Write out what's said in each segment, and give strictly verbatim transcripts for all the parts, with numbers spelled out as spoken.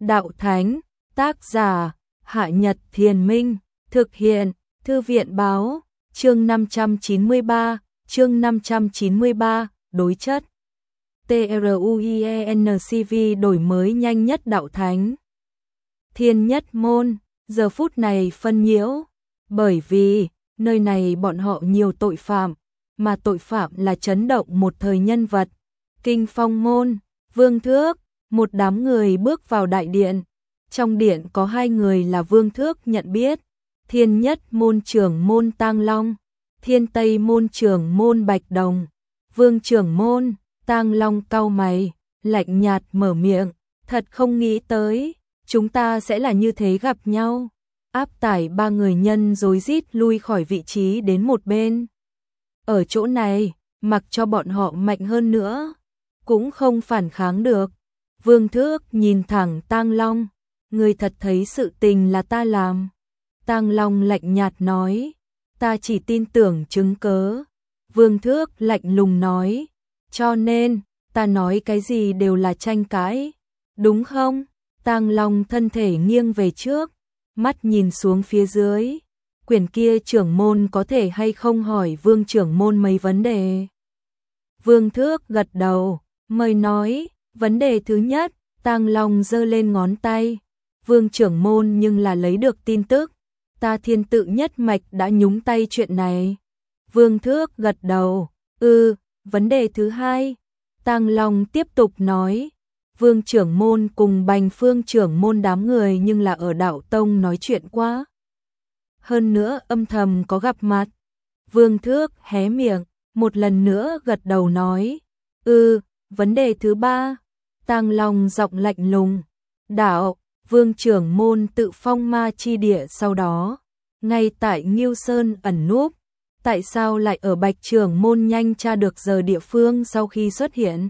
Đạo Thánh, tác giả, Hạ Nhật Thiền Minh, thực hiện, Thư viện Báo, chương năm trăm chín mươi ba, chương năm trăm chín mươi ba, đối chất. TRUIENCV đổi mới nhanh nhất Đạo Thánh. Thiên Nhất Môn, giờ phút này phân nhiễu, bởi vì, nơi này bọn họ nhiều tội phạm, mà tội phạm là chấn động một thời nhân vật. Kinh Phong Môn, Vương Thước, một đám người bước vào đại điện. Trong điện có hai người là Vương Thước nhận biết, Thiên Nhất Môn trưởng môn Tang Long, Thiên Tây Môn trưởng môn Bạch Đồng. Vương trưởng môn, Tang Long cau mày, lạnh nhạt mở miệng, thật không nghĩ tới, chúng ta sẽ là như thế gặp nhau. Áp tải ba người nhân rối rít lui khỏi vị trí đến một bên. Ở chỗ này, mặc cho bọn họ mạnh hơn nữa, cũng không phản kháng được. Vương Thước nhìn thẳng Tang Long, người thật thấy sự tình là ta làm. Tang Long lạnh nhạt nói, ta chỉ tin tưởng chứng cớ. Vương Thước lạnh lùng nói, cho nên, ta nói cái gì đều là tranh cãi, đúng không? Tang Long thân thể nghiêng về trước, mắt nhìn xuống phía dưới. Quyển kia trưởng môn có thể hay không hỏi Vương trưởng môn mấy vấn đề? Vương Thước gật đầu, mời nói, vấn đề thứ nhất, Tang Long giơ lên ngón tay. Vương trưởng môn nhưng là lấy được tin tức, ta Thiên Tự nhất mạch đã nhúng tay chuyện này. Vương Thước gật đầu, ừ, vấn đề thứ hai, Tang Long tiếp tục nói, Vương trưởng môn cùng Bành Phương trưởng môn đám người nhưng là ở Đạo Tông nói chuyện quá. Hơn nữa âm thầm có gặp mặt. Vương Thước hé miệng, một lần nữa gật đầu nói, ừ, vấn đề thứ ba, Tang Long giọng lạnh lùng, đạo, Vương trưởng môn tự phong ma chi địa sau đó, ngay tại Ngưu Sơn ẩn núp, tại sao lại ở Bạch trưởng môn nhanh tra được giờ địa phương sau khi xuất hiện?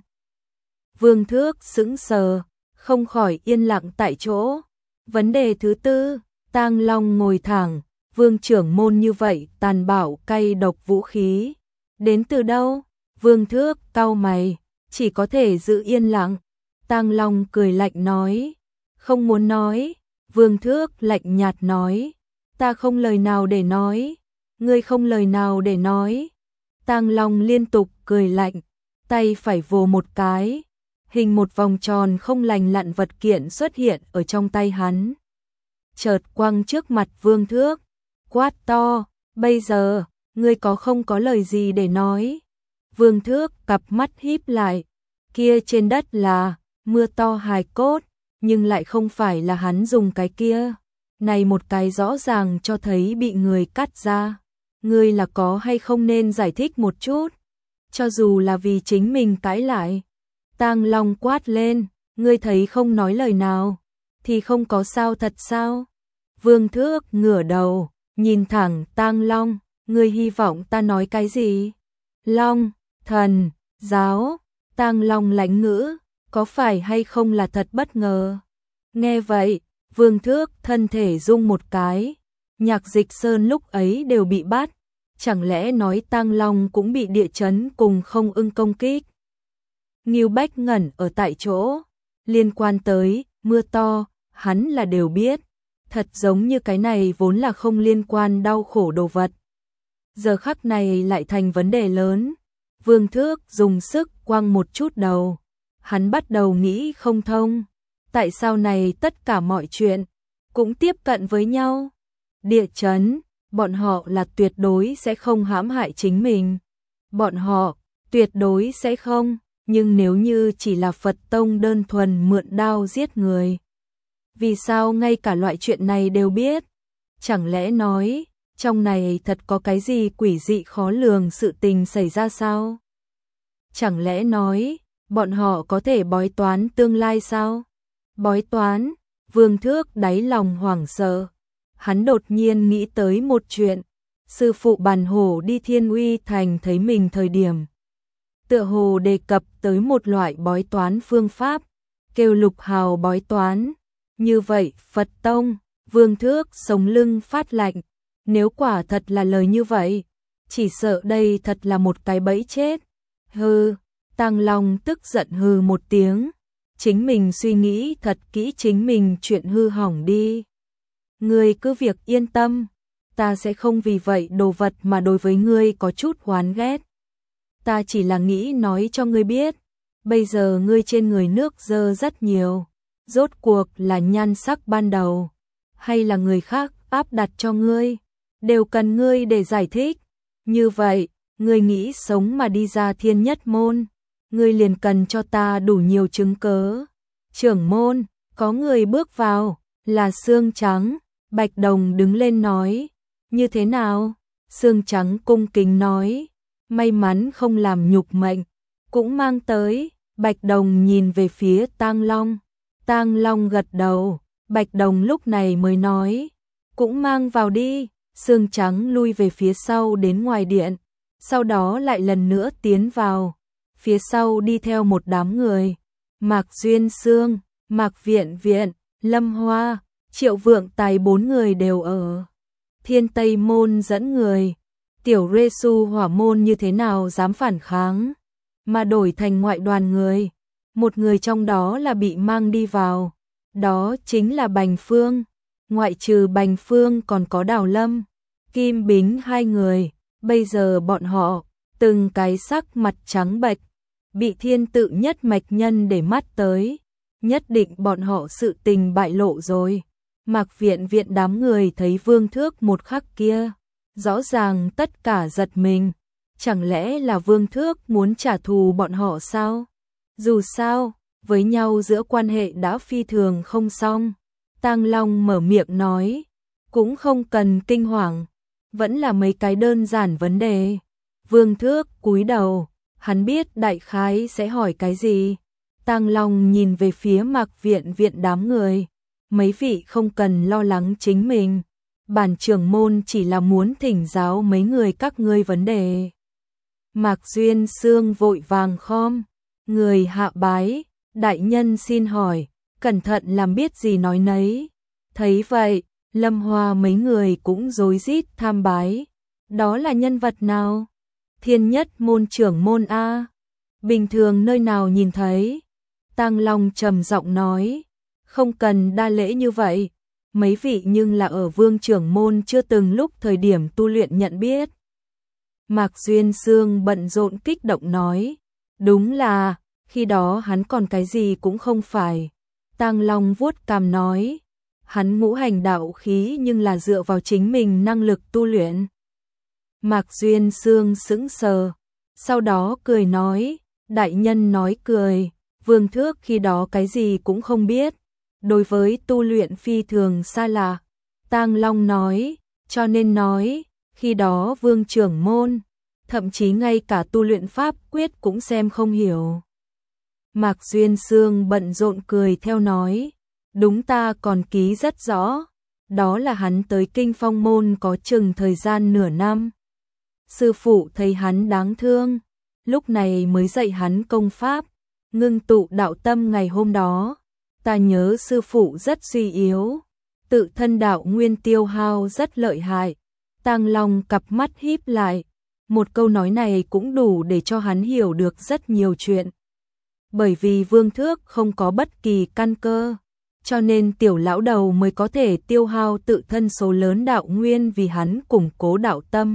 Vương Thước sững sờ, không khỏi yên lặng tại chỗ. Vấn đề thứ tư, Tang Long ngồi thẳng, Vương trưởng môn như vậy tàn bạo cay độc vũ khí, đến từ đâu? Vương Thước cau mày, chỉ có thể giữ yên lặng. Tang Long cười lạnh nói, không muốn nói. Vương Thước lạnh nhạt nói, ta không lời nào để nói, ngươi không lời nào để nói. Tang Long liên tục cười lạnh, tay phải vồ một cái, hình một vòng tròn không lành lặn vật kiện xuất hiện ở trong tay hắn. Chợt quăng trước mặt Vương Thước, quát to, bây giờ, ngươi có không có lời gì để nói? Vương Thước cặp mắt híp lại, kia trên đất là mưa to hài cốt, nhưng lại không phải là hắn dùng cái kia. Này một cái rõ ràng cho thấy bị người cắt ra. Ngươi là có hay không nên giải thích một chút? Cho dù là vì chính mình cãi lại. Tang Long quát lên, ngươi thấy không nói lời nào, thì không có sao thật sao? Vương Thước ngửa đầu, nhìn thẳng Tang Long, ngươi hy vọng ta nói cái gì? Long, thần, giáo, Tang Long lãnh ngữ, có phải hay không là thật bất ngờ? Nghe vậy, Vương Thước thân thể rung một cái, Nhạc Dịch Sơn lúc ấy đều bị bắt, chẳng lẽ nói Tang Long cũng bị địa chấn cùng không ưng công kích? Ngưu Bách ngẩn ở tại chỗ, liên quan tới mưa to, hắn là đều biết, thật giống như cái này vốn là không liên quan đau khổ đồ vật. Giờ khắc này lại thành vấn đề lớn. Vương Thước dùng sức quăng một chút đầu, hắn bắt đầu nghĩ không thông, tại sao này tất cả mọi chuyện cũng tiếp cận với nhau? Địa chấn, bọn họ là tuyệt đối sẽ không hãm hại chính mình, bọn họ tuyệt đối sẽ không. Nhưng nếu như chỉ là Phật Tông đơn thuần mượn đao giết người, vì sao ngay cả loại chuyện này đều biết? Chẳng lẽ nói, trong này thật có cái gì quỷ dị khó lường sự tình xảy ra sao? Chẳng lẽ nói, bọn họ có thể bói toán tương lai sao? Bói toán, Vương Thước đáy lòng hoảng sợ. Hắn đột nhiên nghĩ tới một chuyện, sư phụ Bàn Hổ đi Thiên Uy Thành thấy mình thời điểm. Tựa hồ đề cập tới một loại bói toán phương pháp, kêu Lục Hào bói toán. Như vậy, Phật Tông, Vương Thước sống lưng phát lạnh, nếu quả thật là lời như vậy, chỉ sợ đây thật là một cái bẫy chết. Hừ, Tang Long tức giận hừ một tiếng, chính mình suy nghĩ thật kỹ chính mình chuyện hư hỏng đi. Ngươi cứ việc yên tâm, ta sẽ không vì vậy đồ vật mà đối với ngươi có chút oán ghét. Ta chỉ là nghĩ nói cho ngươi biết, bây giờ ngươi trên người nước dơ rất nhiều, rốt cuộc là nhan sắc ban đầu, hay là người khác áp đặt cho ngươi, đều cần ngươi để giải thích. Như vậy, ngươi nghĩ sống mà đi ra thiên nhất môn, ngươi liền cần cho ta đủ nhiều chứng cớ. Trưởng môn, có người bước vào, là Xương Trắng. Bạch Đồng đứng lên nói, như thế nào? Xương Trắng cung kính nói, may mắn không làm nhục mệnh, cũng mang tới. Bạch Đồng nhìn về phía Tang Long, Tang Long gật đầu, Bạch Đồng lúc này mới nói, cũng mang vào đi. Xương Trắng lui về phía sau đến ngoài điện, sau đó lại lần nữa tiến vào, phía sau đi theo một đám người, Mạc Duyên Sương, Mạc Viện Viện, Lâm Hoa, Triệu Vượng Tài bốn người đều ở. Thiên Tây Môn dẫn người, tiểu Rê Su Hỏa Môn như thế nào dám phản kháng, mà đổi thành ngoại đoàn người, một người trong đó là bị mang đi vào, đó chính là Bành Phương, ngoại trừ Bành Phương còn có Đào Lâm, Kim Bính hai người, bây giờ bọn họ, từng cái sắc mặt trắng bệch, bị thiên tự nhất mạch nhân để mắt tới, nhất định bọn họ sự tình bại lộ rồi. Mạc Viện Viện đám người thấy Vương Thước một khắc kia, rõ ràng tất cả giật mình, chẳng lẽ là Vương Thước muốn trả thù bọn họ sao? Dù sao, với nhau giữa quan hệ đã phi thường không xong. Tang Long mở miệng nói, cũng không cần kinh hoàng, vẫn là mấy cái đơn giản vấn đề. Vương Thước cúi đầu, hắn biết đại khái sẽ hỏi cái gì. Tang Long nhìn về phía Mạc Viện Viện đám người, mấy vị không cần lo lắng chính mình, bản trưởng môn chỉ là muốn thỉnh giáo mấy người các ngươi vấn đề. Mạc Duyên Sương vội vàng khom người hạ bái, đại nhân xin hỏi, cẩn thận làm biết gì nói nấy. Thấy vậy, Lâm Hoa mấy người cũng rối rít tham bái. Đó là nhân vật nào? Thiên nhất môn trưởng môn A. Bình thường nơi nào nhìn thấy? Tang Long trầm giọng nói, không cần đa lễ như vậy, mấy vị nhưng là ở Vương trưởng môn chưa từng lúc thời điểm tu luyện nhận biết. Mạc Duyên Sương bận rộn kích động nói, đúng là, khi đó hắn còn cái gì cũng không phải. Tang Long vuốt cằm nói, hắn ngũ hành đạo khí nhưng là dựa vào chính mình năng lực tu luyện. Mạc Duyên Sương sững sờ, sau đó cười nói, đại nhân nói cười, Vương Thước khi đó cái gì cũng không biết, đối với tu luyện phi thường xa lạ. Tang Long nói, cho nên nói, khi đó Vương trưởng môn, thậm chí ngay cả tu luyện pháp quyết cũng xem không hiểu. Mạc Duyên Sương bận rộn cười theo nói, đúng ta còn ký rất rõ, đó là hắn tới Kinh Phong môn có chừng thời gian nửa năm. Sư phụ thấy hắn đáng thương, lúc này mới dạy hắn công pháp, ngưng tụ đạo tâm ngày hôm đó. Ta nhớ sư phụ rất suy yếu, tự thân đạo nguyên tiêu hao rất lợi hại. Tang Long cặp mắt híp lại, một câu nói này cũng đủ để cho hắn hiểu được rất nhiều chuyện. Bởi vì Vương Thước không có bất kỳ căn cơ, cho nên tiểu lão đầu mới có thể tiêu hao tự thân số lớn đạo nguyên vì hắn củng cố đạo tâm.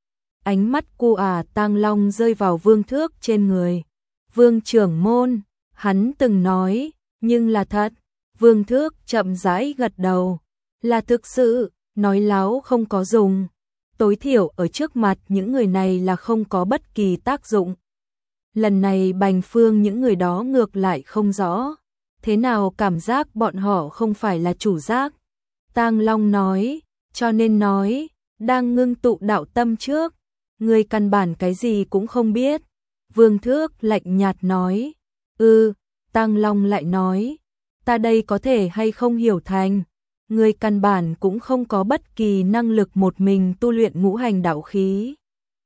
Ánh mắt cu à Tang Long rơi vào Vương Thước trên người. Vương trưởng môn, hắn từng nói, nhưng là thật. Vương Thước chậm rãi gật đầu, là thực sự, nói láo không có dùng. Tối thiểu ở trước mặt những người này là không có bất kỳ tác dụng. Lần này Bành Phương những người đó ngược lại không rõ, thế nào cảm giác bọn họ không phải là chủ giác. Tang Long nói, cho nên nói, đang ngưng tụ đạo tâm trước, người căn bản cái gì cũng không biết. Vương Thước lạnh nhạt nói, ư, ừ, Tang Long lại nói, ta đây có thể hay không hiểu thành, người căn bản cũng không có bất kỳ năng lực một mình tu luyện ngũ hành đạo khí.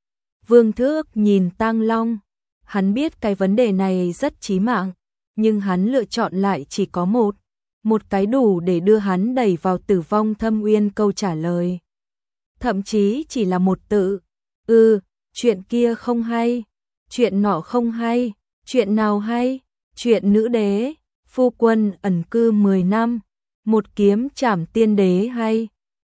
Vương Thước nhìn Tang Long, hắn biết cái vấn đề này rất chí mạng, nhưng hắn lựa chọn lại chỉ có một, một cái đủ để đưa hắn đẩy vào tử vong thâm uyên câu trả lời. Thậm chí chỉ là một tự, ừ, chuyện kia không hay, chuyện nọ không hay, chuyện nào hay, chuyện nữ đế, Phu quân ẩn cư mười năm, một kiếm trảm tiên đế hay